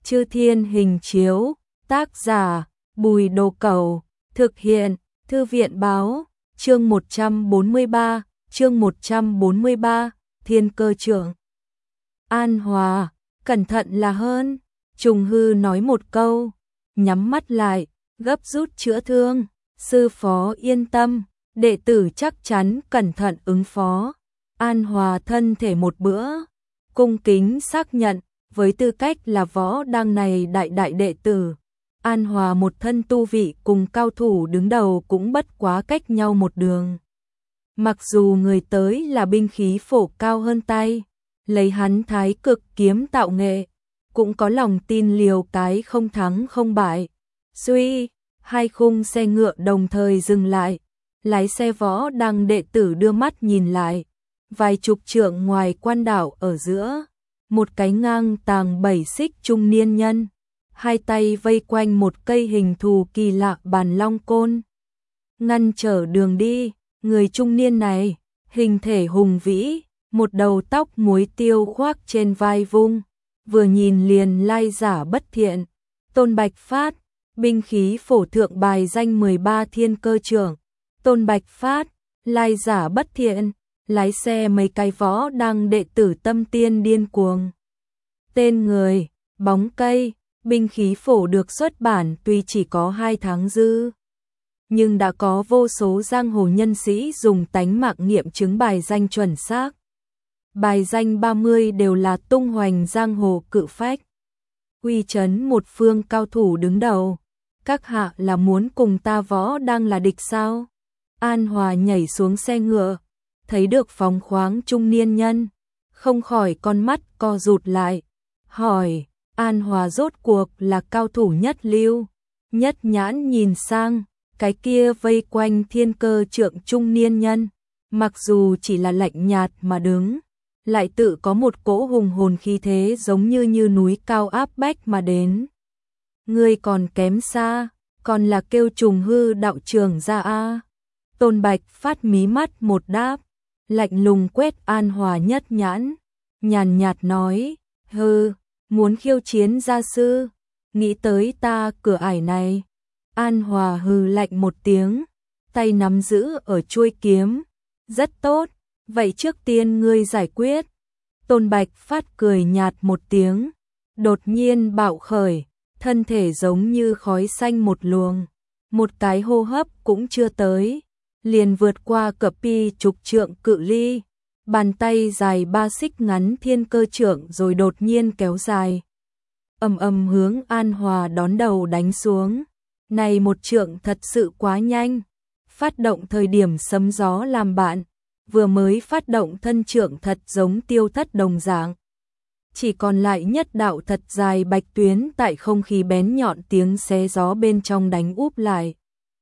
Chư Thiên Hình Chiếu, tác giả, Bùi Đồ Cẩu, thực hiện, Thư viện Báo, chương 143, Thiên Cơ Trưởng. An Hòa, cẩn thận là hơn, Trùng Hư nói một câu, nhắm mắt lại, gấp rút chữa thương, sư phó yên tâm, đệ tử chắc chắn cẩn thận ứng phó. An Hòa thân thể một bữa, cung kính xác nhận, với tư cách là võ đăng này đại đệ tử, An Hòa một thân tu vị cùng cao thủ đứng đầu cũng bất quá cách nhau một đường. Mặc dù người tới là binh khí phổ cao hơn tay, lấy hắn Thái Cực kiếm tạo nghệ, cũng có lòng tin liều cái không thắng không bại. Suy, hai khung xe ngựa đồng thời dừng lại, lái xe võ đăng đệ tử đưa mắt nhìn lại, vài chục trượng ngoài quan đảo ở giữa, một cái ngang tàng 7 xích trung niên nhân, hai tay vây quanh một cây hình thù kỳ lạ bàn long côn, ngăn trở đường đi. Người trung niên này, hình thể hùng vĩ, một đầu tóc muối tiêu khoác trên vai vung, vừa nhìn liền lai giả bất thiện. Tôn Bạch Phát, binh khí phổ thượng bài danh 13 Thiên Cơ Trưởng. Tôn Bạch Phát, lai giả bất thiện, lái xe mấy cái võ đăng đệ tử tâm tiên điên cuồng. Tên người, bóng cây, binh khí phổ được xuất bản tuy chỉ có 2 tháng dư, nhưng đã có vô số giang hồ nhân sĩ dùng tánh mạng nghiệm chứng bài danh chuẩn xác. Bài danh 30 đều là tung hoành giang hồ cự phách, uy chấn một phương cao thủ đứng đầu. Các hạ là muốn cùng ta võ đang là địch sao? An Hòa nhảy xuống xe ngựa, thấy được phóng khoáng trung niên nhân, không khỏi con mắt co rụt lại, hỏi, An Hòa rốt cuộc là cao thủ nhất lưu. Nhất nhãn nhìn sang cái kia vây quanh Thiên Cơ Trượng trung niên nhân, mặc dù chỉ là lạnh nhạt mà đứng, lại tự có một cỗ hùng hồn khí thế giống như núi cao áp bách mà đến. Ngươi còn kém xa, còn là kêu Trùng Hư đạo trưởng ra a. Tôn Bạch Phát mí mắt một đáp, lạnh lùng quét An Hòa nhất nhãn, nhàn nhạt nói, hừ, muốn khiêu chiến gia sư, nghĩ tới ta cửa ải này. An Hòa hừ lạnh một tiếng, tay nắm giữ ở chuôi kiếm, rất tốt, vậy trước tiên ngươi giải quyết. Tôn Bạch Phát cười nhạt một tiếng, đột nhiên bạo khởi, thân thể giống như khói xanh một luồng, một cái hô hấp cũng chưa tới, liền vượt qua cập pi chục trượng cự ly, bàn tay dài 3 xích ngắn Thiên Cơ Trưởng rồi đột nhiên kéo dài, ầm hướng An Hòa đón đầu đánh xuống. Này một trượng thật sự quá nhanh, phát động thời điểm sấm gió làm bạn, vừa mới phát động thân trượng thật giống tiêu thất đồng dạng. Chỉ còn lại nhất đạo thật dài bạch tuyến tại không khí bén nhọn tiếng xé gió bên trong đánh úp lại.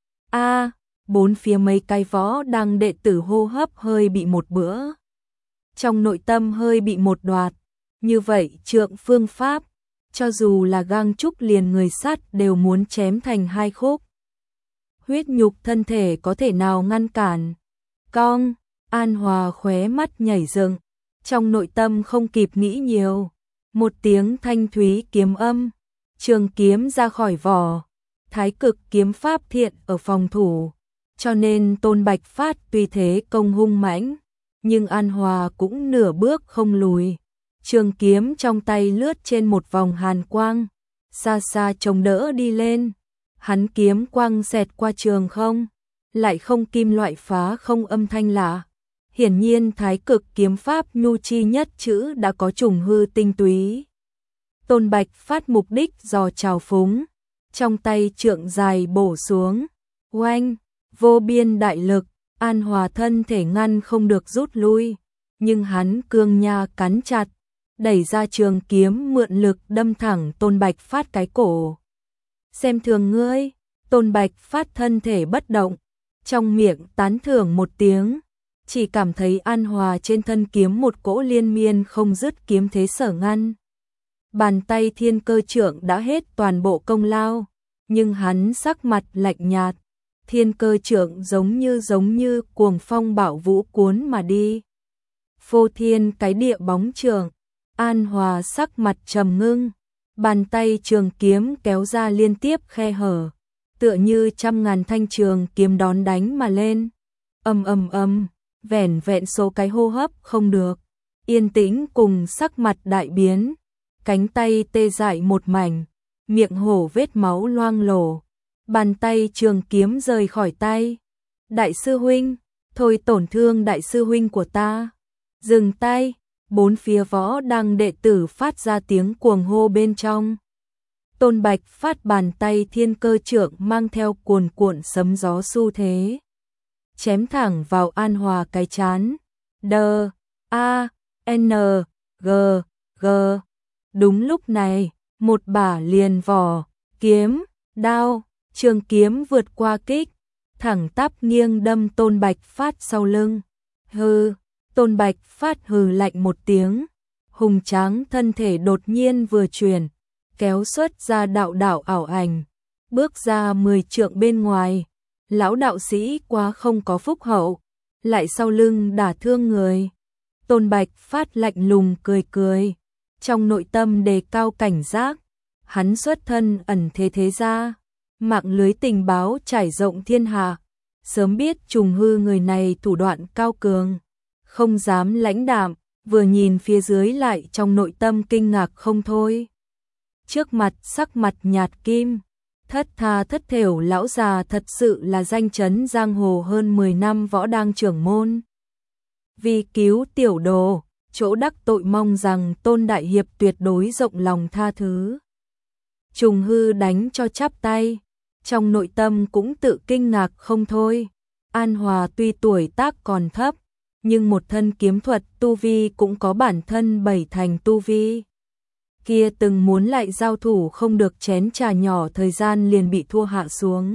A, bốn phía mấy cái võ đăng đệ tử hô hấp hơi bị một bữa. Trong nội tâm hơi bị một đoạt, như vậy trượng phương pháp, cho dù là gang trúc liền người sắt đều muốn chém thành hai khúc. Huyết nhục thân thể có thể nào ngăn cản? Cong, An Hòa khóe mắt nhảy dựng, trong nội tâm không kịp nghĩ nhiều. Một tiếng thanh thúy kiếm âm, trường kiếm ra khỏi vỏ, Thái Cực kiếm pháp thiện ở phòng thủ, cho nên Tôn Bạch Phát tuy thế công hung mãnh, nhưng An Hòa cũng nửa bước không lùi. Trường kiếm trong tay lướt trên một vòng hàn quang, xa xa chống đỡ đi lên. Hắn kiếm quang xẹt qua trường không, lại không kim loại phá không âm thanh lạ. Hiển nhiên Thái Cực kiếm pháp nhu chi nhất chữ đã có Trùng Hư tinh túy. Tôn Bạch Phát mục đích dò trào phúng, trong tay trượng dài bổ xuống, oanh, vô biên đại lực, An Hòa thân thể ngăn không được rút lui, nhưng hắn cương nha cắn chặt, đẩy ra trường kiếm mượn lực đâm thẳng Tôn Bạch Phát cái cổ. Xem thường ngươi. Tôn Bạch Phát thân thể bất động, trong miệng tán thưởng một tiếng, chỉ cảm thấy An Hòa trên thân kiếm một cỗ liên miên không dứt kiếm thế sở ngăn. Bàn tay Thiên Cơ Trưởng đã hết toàn bộ công lao, nhưng hắn sắc mặt lạnh nhạt. Thiên Cơ Trưởng giống như cuồng phong bạo vũ cuốn mà đi. Phô thiên cái địa bóng trường, An Hòa sắc mặt trầm ngưng, Bàn tay trường kiếm kéo ra liên tiếp khe hở, tựa như trăm ngàn thanh trường kiếm đón đánh mà lên. Ầm ầm ầm, vẻn vẹn số cái hô hấp không được, yên tĩnh cùng sắc mặt đại biến, cánh tay tê dại một mảnh, miệng hổ vết máu loang lổ, bàn tay trường kiếm rời khỏi tay. Đại sư huynh, thôi tổn thương đại sư huynh của ta. Dừng tay, bốn phía võ đăng đệ tử phát ra tiếng cuồng hô bên trong. Tôn Bạch Phát bàn tay thiên cơ trượng mang theo cuồn cuộn sấm gió xu thế, chém thẳng vào An Hòa cái chán. D-A-N-G-G. Đúng lúc này, một bả liền vỏ, kiếm, đao, trường kiếm vượt qua kích, thẳng tắp nghiêng đâm Tôn Bạch Phát sau lưng. Hừ, Tôn Bạch Phát hừ lạnh một tiếng, hùng tráng thân thể đột nhiên vừa chuyển, kéo xuất ra đạo đạo ảo ảnh, bước ra 10 trượng bên ngoài. Lão đạo sĩ quá không có phúc hậu, lại sau lưng đả thương người. Tôn Bạch Phát lạnh lùng cười cười, trong nội tâm đề cao cảnh giác. Hắn xuất thân ẩn thế thế gia, mạng lưới tình báo trải rộng thiên hạ, sớm biết Trùng Hư người này thủ đoạn cao cường, không dám lãnh đạm, vừa nhìn phía dưới lại trong nội tâm kinh ngạc không thôi. Trước mặt sắc mặt nhạt kim, thất tha thất thểu lão già thật sự là danh chấn giang hồ hơn 10 năm võ đang trưởng môn. Vì cứu tiểu đồ, chỗ đắc tội mong rằng Tôn đại hiệp tuyệt đối rộng lòng tha thứ. Trùng Hư đánh cho chắp tay, trong nội tâm cũng tự kinh ngạc không thôi. An Hòa tuy tuổi tác còn thấp, nhưng một thân kiếm thuật tu vi cũng có bản thân 7 thành tu vi. Kia từng muốn lại giao thủ không được chén trà nhỏ thời gian liền bị thua hạ xuống.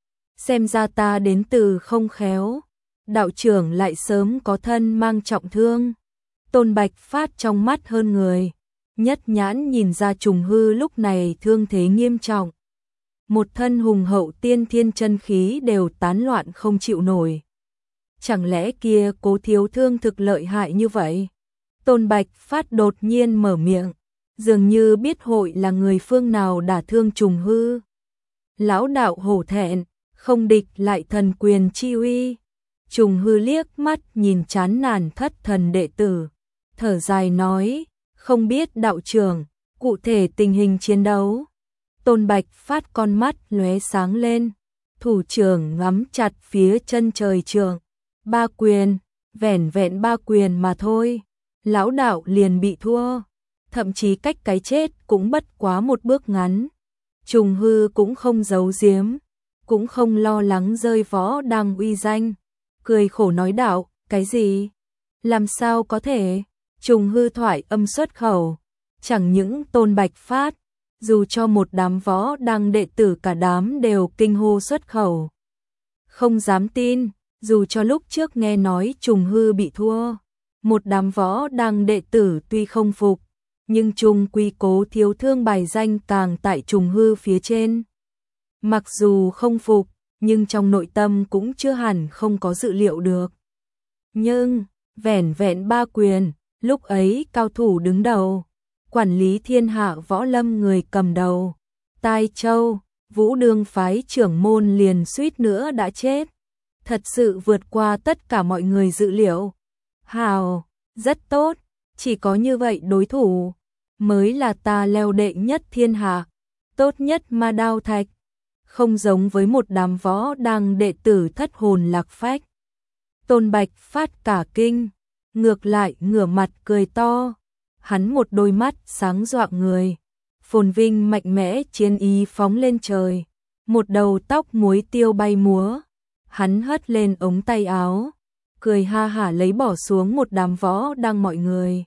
Xem ra ta đến từ không khéo, đạo trưởng lại sớm có thân mang trọng thương. Tôn Bạch Phát trong mắt hơn người, nhất nhãn nhìn ra Trùng Hư lúc này thương thế nghiêm trọng. Một thân hùng hậu tiên thiên chân khí đều tán loạn không chịu nổi. Chẳng lẽ kia Cố thiếu thương thực lợi hại như vậy? Tôn Bạch Phát đột nhiên mở miệng, dường như biết hội là người phương nào đả thương Trùng Hư. Lão đạo hổ thẹn, không địch lại thần quyền chi uy. Trùng Hư liếc mắt nhìn chán nản thất thần đệ tử, thở dài nói, không biết đạo trưởng, cụ thể tình hình chiến đấu. Tôn Bạch Phát con mắt lóe sáng lên, thủ trưởng ngắm chặt phía chân trời trường. 3 quyền, vẻn vẹn 3 quyền mà thôi, lão đạo liền bị thua, thậm chí cách cái chết cũng bất quá một bước ngắn. Trùng Hư cũng không giấu giếm, cũng không lo lắng rơi võ đang uy danh, cười khổ nói đạo, cái gì? Làm sao có thể? Trùng Hư thoại âm xuất khẩu, chẳng những Tôn Bạch Phát, dù cho một đám võ đang đệ tử cả đám đều kinh hô xuất khẩu. Không dám tin, dù cho lúc trước nghe nói Trùng Hư bị thua, một đám võ đang đệ tử tuy không phục, nhưng chung quy Cố thiếu thương bài danh càng tại Trùng Hư phía trên. Mặc dù không phục, nhưng trong nội tâm cũng chưa hẳn không có dự liệu được. Nhưng, vẻn vẹn 3 quyền, lúc ấy cao thủ đứng đầu, quản lý thiên hạ võ lâm người cầm đầu, Tai Châu, Vũ Đương phái trưởng môn liền suýt nữa đã chết. Thật sự vượt qua tất cả mọi người dự liệu. Hào, rất tốt, chỉ có như vậy đối thủ mới là ta leo đệ nhất thiên hạ, tốt nhất Ma Đao Thạch, không giống với một đám võ đang đệ tử thất hồn lạc phách. Tôn Bạch Phát cả kinh, ngược lại ngửa mặt cười to, hắn một đôi mắt sáng rạng người, phồn vinh mạnh mẽ chiến ý phóng lên trời, một đầu tóc muối tiêu bay múa. Hắn hất lên ống tay áo, cười ha hả lấy bỏ xuống một đám võ đang mọi người.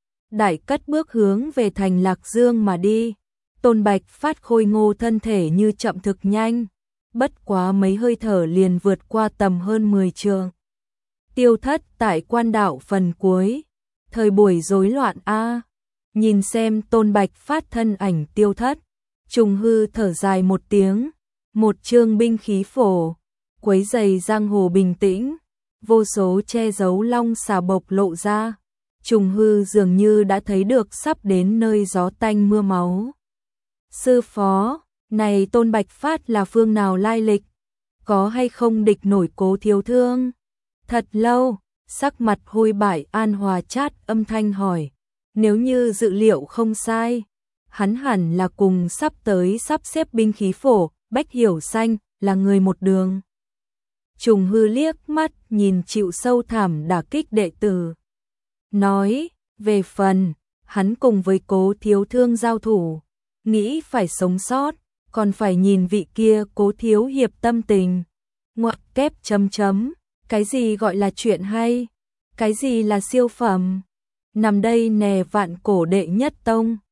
Đại cất bước hướng về thành Lạc Dương mà đi. Tôn Bạch Phát khôi ngô thân thể như chậm thực nhanh, bất quá mấy hơi thở liền vượt qua tầm hơn 10 trượng. Tiêu thất tại quan đạo phần cuối, thời buổi rối loạn a. Nhìn xem Tôn Bạch Phát thân ảnh tiêu thất, Trùng Hư thở dài một tiếng, một chương binh khí phổ, quấy rầy giang hồ bình tĩnh, vô số che giấu long xà bộc lộ ra. Trùng Hư dường như đã thấy được sắp đến nơi gió tanh mưa máu. Sư phó, này Tôn Bạch Phát là phương nào lai lịch? Có hay không địch nổi Cố thiếu thương? Thật lâu, sắc mặt hôi bại An Hòa chát âm thanh hỏi. Nếu như dự liệu không sai, hắn hẳn là cùng sắp tới sắp xếp binh khí phổ, Bách Hiểu Xanh, là người một đường. Trùng Hư liếc mắt nhìn chịu sâu thẳm đả kích đệ tử. Nói, về phần, hắn cùng với Cố thiếu thương giao thủ, nghĩ phải sống sót, còn phải nhìn vị kia Cố thiếu hiệp tâm tình. Ngoặc kép chấm chấm, cái gì gọi là chuyện hay? Cái gì là siêu phẩm? Nằm đây nè vạn cổ đệ nhất tông.